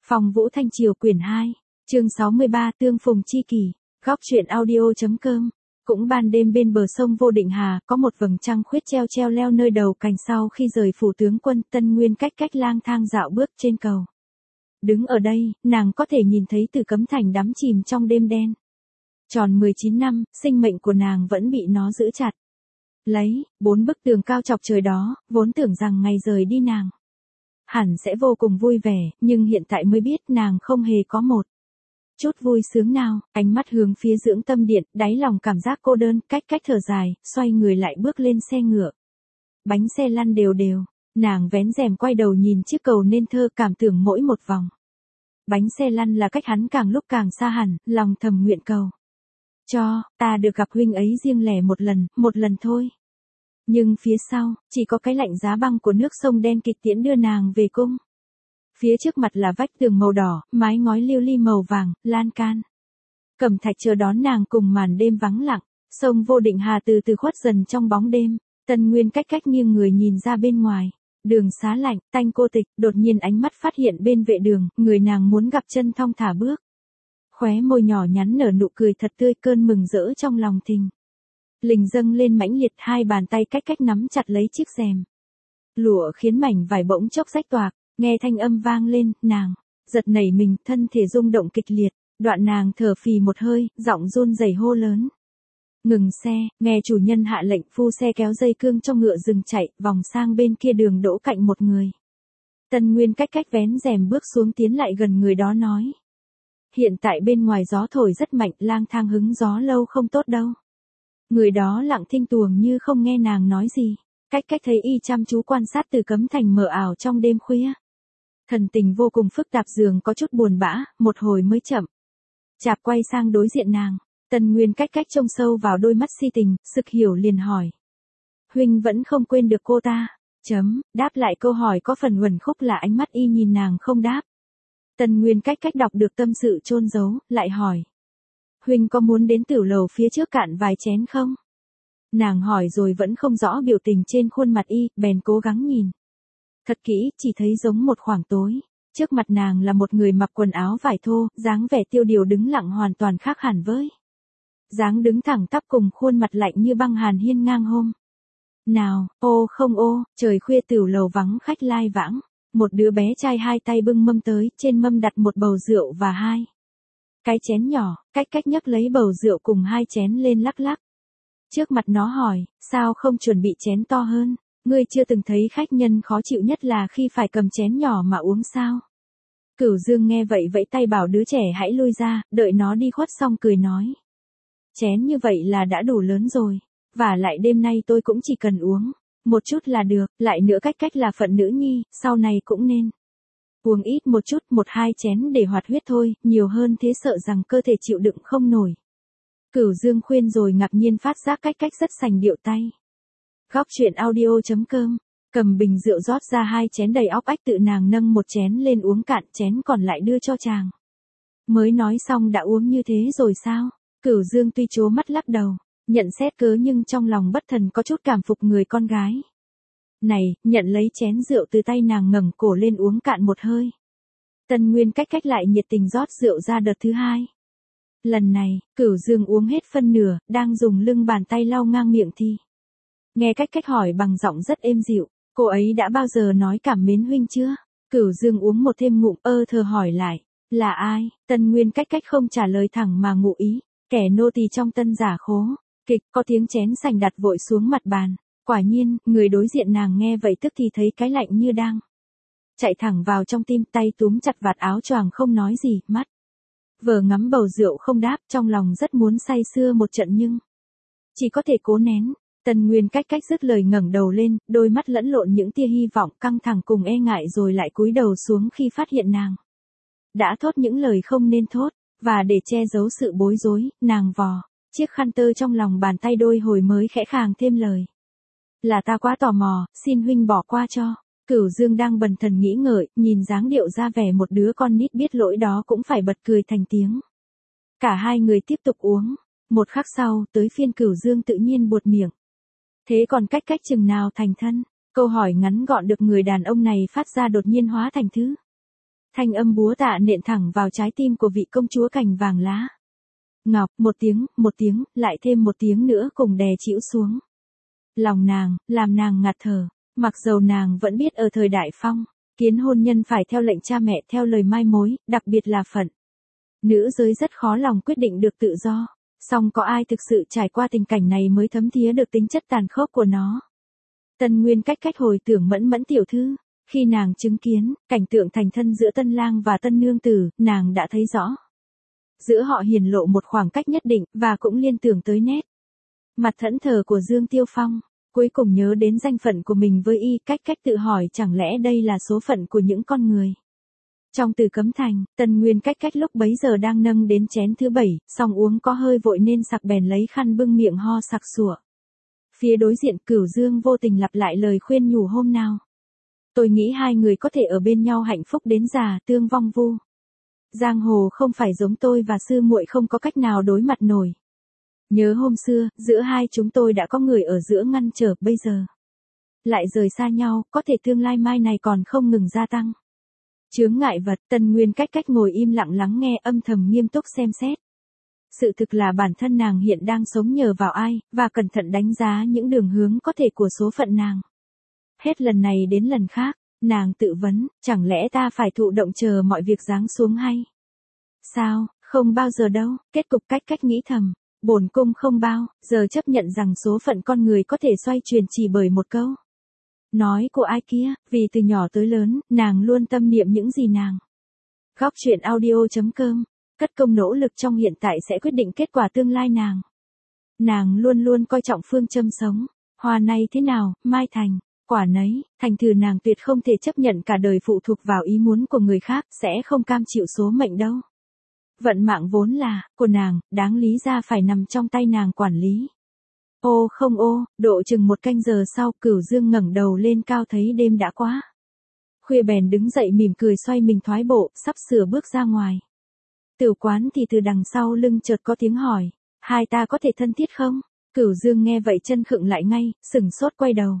Phong Vũ Thanh Triều quyển 2, chương 63 Tương Phùng Chi Kỷ, góc truyện audio.com. Cũng ban đêm bên bờ sông Vô Định Hà, có một vầng trăng khuyết treo treo leo nơi đầu cành sau khi rời phủ tướng quân, Tân Nguyên cách cách lang thang dạo bước trên cầu. Đứng ở đây, nàng có thể nhìn thấy Từ Cấm Thành đắm chìm trong đêm đen. Tròn 19 năm, sinh mệnh của nàng vẫn bị nó giữ chặt. Lấy, 4 bức tường cao chọc trời đó, vốn tưởng rằng ngày rời đi nàng hẳn sẽ vô cùng vui vẻ, nhưng hiện tại mới biết nàng không hề có một chút vui sướng nào. Ánh mắt hướng phía dưỡng tâm điện, đáy lòng cảm giác cô đơn, cách thở dài, xoay người lại bước lên xe ngựa. Bánh xe lăn đều đều, nàng vén rèm quay đầu nhìn chiếc cầu nên thơ, cảm tưởng mỗi một vòng bánh xe lăn là cách hắn càng lúc càng xa hẳn, lòng thầm nguyện cầu cho ta được gặp huynh ấy riêng lẻ một lần thôi. Nhưng phía sau, chỉ có cái lạnh giá băng của nước sông đen kịt tiễn đưa nàng về cung. Phía trước mặt là vách tường màu đỏ, mái ngói lưu ly màu vàng, lan can cẩm thạch chờ đón nàng cùng màn đêm vắng lặng. Sông Vô Định Hà từ từ khuất dần trong bóng đêm. Tân Nguyên cách nghiêng người nhìn ra bên ngoài. Đường xá lạnh, tanh cô tịch, đột nhiên ánh mắt phát hiện bên vệ đường, người nàng muốn gặp chân thong thả bước. Khóe môi nhỏ nhắn nở nụ cười thật tươi, cơn mừng rỡ trong lòng thình lình dâng lên mãnh liệt, hai bàn tay cách nắm chặt lấy chiếc rèm lụa khiến mảnh vải bỗng chốc rách toạc. Nghe thanh âm vang lên, nàng giật nảy mình, thân thể rung động kịch liệt. Đoạn nàng thở phì một hơi, giọng run rẩy hô lớn: ngừng xe. Nghe chủ nhân hạ lệnh, phu xe kéo dây cương cho ngựa dừng chạy, vòng sang bên kia đường đỗ cạnh một người. Tân Nguyên cách vén rèm bước xuống, tiến lại gần người đó nói: hiện tại bên ngoài gió thổi rất mạnh, lang thang hứng gió lâu không tốt đâu. Người đó lặng thinh tuồng như không nghe nàng nói gì. Cách thấy y chăm chú quan sát Từ Cấm Thành mờ ảo trong đêm khuya. Thần tình vô cùng phức tạp, dường có chút buồn bã, một hồi mới chậm chạp quay sang đối diện nàng. Tân Nguyên cách trông sâu vào đôi mắt si tình, sực hiểu liền hỏi: huynh vẫn không quên được cô ta? Đáp lại câu hỏi có phần uẩn khúc là ánh mắt y nhìn nàng không đáp. Tân Nguyên cách đọc được tâm sự chôn giấu, lại hỏi: huynh có muốn đến tiểu lầu phía trước cạn vài chén không? Nàng hỏi rồi vẫn không rõ biểu tình trên khuôn mặt y, bèn cố gắng nhìn thật kỹ, chỉ thấy giống một khoảng tối. Trước mặt nàng là một người mặc quần áo vải thô, dáng vẻ tiêu điều đứng lặng hoàn toàn khác hẳn với dáng đứng thẳng tắp cùng khuôn mặt lạnh như băng hàn hiên ngang hôm nào. Ô không ô, trời khuya tiểu lầu vắng khách lai vãng. Một đứa bé trai hai tay bưng mâm tới, trên mâm đặt một bầu rượu và hai cái chén nhỏ. Cách nhấc lấy bầu rượu cùng hai chén lên lắc lắc trước mặt nó, hỏi: sao không chuẩn bị chén to hơn? Ngươi chưa từng thấy khách nhân khó chịu nhất là khi phải cầm chén nhỏ mà uống sao? Cửu Dương nghe vậy vẫy tay bảo đứa trẻ hãy lui ra, đợi nó đi khuất xong cười nói: chén như vậy là đã đủ lớn rồi, và lại đêm nay tôi cũng chỉ cần uống một chút là được, lại nữa cách là phận nữ nhi, sau này cũng nên uống ít một chút, 1-2 chén để hoạt huyết thôi, nhiều hơn thế sợ rằng cơ thể chịu đựng không nổi. Cửu Dương khuyên rồi ngạc nhiên phát giác cách rất sành điệu tay. Góc truyện audio.com. Cầm bình rượu rót ra 2 chén đầy óc ách, tự nàng nâng một chén lên uống cạn, chén còn lại đưa cho chàng. Mới nói xong đã uống như thế rồi sao? Cửu Dương tuy trố mắt lắc đầu, nhận xét cớ nhưng trong lòng bất thần có chút cảm phục người con gái này, nhận lấy chén rượu từ tay nàng, ngẩng cổ lên uống cạn một hơi. Tân Nguyên cách lại nhiệt tình rót rượu ra đợt thứ 2. Lần này, Cửu Dương uống hết phân nửa, đang dùng lưng bàn tay lau ngang miệng thì nghe cách hỏi bằng giọng rất êm dịu: cô ấy đã bao giờ nói cảm mến huynh chưa? Cửu Dương uống một thêm ngụm, thờ hỏi lại: là ai? Tân Nguyên cách không trả lời thẳng mà ngụ ý: kẻ nô tỳ trong Tân Giả Khố kịch. Có tiếng chén sành đặt vội xuống mặt bàn. Quả nhiên, người đối diện nàng nghe vậy tức thì thấy cái lạnh như đang chạy thẳng vào trong tim, tay túm chặt vạt áo choàng không nói gì, mắt vờ ngắm bầu rượu không đáp, trong lòng rất muốn say sưa một trận nhưng chỉ có thể cố nén. Tân Nguyên cách dứt lời ngẩng đầu lên, đôi mắt lẫn lộn những tia hy vọng, căng thẳng cùng e ngại, rồi lại cúi đầu xuống khi phát hiện nàng đã thốt những lời không nên thốt, và để che giấu sự bối rối, nàng vò chiếc khăn tơ trong lòng bàn tay đôi hồi mới khẽ khàng thêm lời: là ta quá tò mò, xin huynh bỏ qua cho. Cửu Dương đang bần thần nghĩ ngợi, nhìn dáng điệu ra vẻ một đứa con nít biết lỗi đó cũng phải bật cười thành tiếng. Cả hai người tiếp tục uống. Một khắc sau, tới phiên Cửu Dương tự nhiên buột miệng: thế còn cách chừng nào thành thân? Câu hỏi ngắn gọn được người đàn ông này phát ra đột nhiên hóa thành thứ Thanh âm búa tạ nện thẳng vào trái tim của vị công chúa cành vàng lá. Ngọc, một tiếng, lại thêm một tiếng nữa cùng đè chĩu xuống. Lòng nàng, làm nàng ngạt thở, mặc dầu nàng vẫn biết ở thời Đại Phong, kiến hôn nhân phải theo lệnh cha mẹ theo lời mai mối, đặc biệt là phận. Nữ giới rất khó lòng quyết định được tự do, song có ai thực sự trải qua tình cảnh này mới thấm thía được tính chất tàn khốc của nó. Tân Nguyên cách hồi tưởng Mẫn Mẫn tiểu thư, khi nàng chứng kiến cảnh tượng thành thân giữa tân lang và tân nương tử, nàng đã thấy rõ. Giữa họ hiển lộ một khoảng cách nhất định, và cũng liên tưởng tới nét mặt thẫn thờ của Dương Tiêu Phong, cuối cùng nhớ đến danh phận của mình với y, cách tự hỏi chẳng lẽ đây là số phận của những con người. Trong Từ Cấm Thành, Tân Nguyên cách lúc bấy giờ đang nâng đến chén thứ 7, song uống có hơi vội nên sặc bèn lấy khăn bưng miệng ho sặc sụa. Phía đối diện Cửu Dương vô tình lặp lại lời khuyên nhủ hôm nào. Tôi nghĩ hai người có thể ở bên nhau hạnh phúc đến già, tương vong vu. Giang hồ không phải giống tôi và sư muội không có cách nào đối mặt nổi. Nhớ hôm xưa, giữa hai chúng tôi đã có người ở giữa ngăn trở, bây giờ lại rời xa nhau, có thể tương lai mai này còn không ngừng gia tăng. Chướng ngại vật, Tân Nguyên cách ngồi im lặng lắng nghe, âm thầm nghiêm túc xem xét. Sự thực là bản thân nàng hiện đang sống nhờ vào ai, và cẩn thận đánh giá những đường hướng có thể của số phận nàng. Hết lần này đến lần khác, nàng tự vấn, chẳng lẽ ta phải thụ động chờ mọi việc giáng xuống hay? Sao, không bao giờ đâu, kết cục cách nghĩ thầm, bổn cung không bao giờ chấp nhận rằng số phận con người có thể xoay chuyển chỉ bởi một câu nói của ai kia, vì từ nhỏ tới lớn, nàng luôn tâm niệm những gì nàng. Góc truyện audio.com, cất công nỗ lực trong hiện tại sẽ quyết định kết quả tương lai nàng. Nàng luôn coi trọng phương châm sống, hoa này thế nào, mai thành, quả nấy, thành thử nàng tuyệt không thể chấp nhận cả đời phụ thuộc vào ý muốn của người khác, sẽ không cam chịu số mệnh đâu. Vận mạng vốn là của nàng, đáng lý ra phải nằm trong tay nàng quản lý. Ô không ô, độ chừng một canh giờ sau, Cửu Dương ngẩng đầu lên cao thấy đêm đã quá khuya bèn đứng dậy mỉm cười xoay mình thoái bộ, sắp sửa bước ra ngoài. Tử quán thì từ đằng sau lưng chợt có tiếng hỏi, hai ta có thể thân thiết không? Cửu Dương nghe vậy chân khựng lại ngay, sửng sốt quay đầu.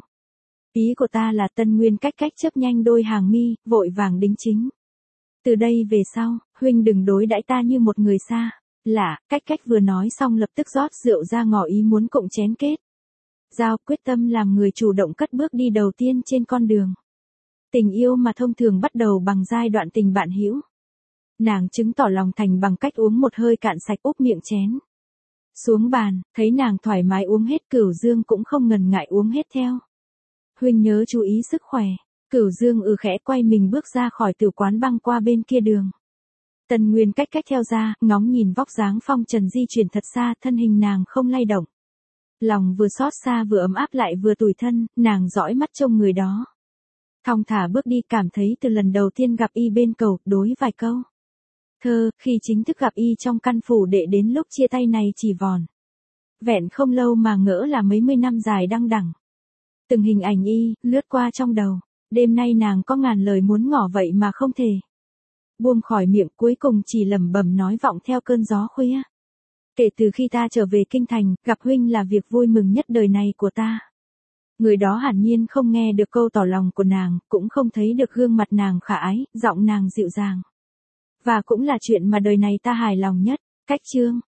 Ý của ta là Tân Nguyên cách chớp nhanh đôi hàng mi, vội vàng đính chính. Từ đây về sau, huynh đừng đối đãi ta như một người xa lạ. Cách vừa nói xong lập tức rót rượu ra ngỏ ý muốn cộng chén kết. Giao quyết tâm làm người chủ động cất bước đi đầu tiên trên con đường tình yêu mà thông thường bắt đầu bằng giai đoạn tình bạn hữu. Nàng chứng tỏ lòng thành bằng cách uống một hơi cạn sạch úp miệng chén xuống bàn, thấy nàng thoải mái uống hết, Cửu Dương cũng không ngần ngại uống hết theo. Huynh nhớ chú ý sức khỏe. Cửu Dương khẽ quay mình bước ra khỏi tử quán băng qua bên kia đường. Tân Nguyên cách theo ra, ngóng nhìn vóc dáng phong trần di chuyển thật xa, thân hình nàng không lay động. Lòng vừa xót xa vừa ấm áp lại vừa tủi thân, nàng dõi mắt trông người đó. Thong thả bước đi, cảm thấy từ lần đầu tiên gặp y bên cầu, đối vài câu thơ, khi chính thức gặp y trong căn phủ đệ đến lúc chia tay này chỉ vòn vẹn không lâu mà ngỡ là mấy mươi năm dài đăng đẳng. Từng hình ảnh y lướt qua trong đầu, đêm nay nàng có ngàn lời muốn ngỏ vậy mà không thể buông khỏi miệng, cuối cùng chỉ lẩm bẩm nói vọng theo cơn gió khuya. Kể từ khi ta trở về kinh thành, gặp huynh là việc vui mừng nhất đời này của ta. Người đó hẳn nhiên không nghe được câu tỏ lòng của nàng, cũng không thấy được gương mặt nàng khả ái, giọng nàng dịu dàng. Và cũng là chuyện mà đời này ta hài lòng nhất. Cách chương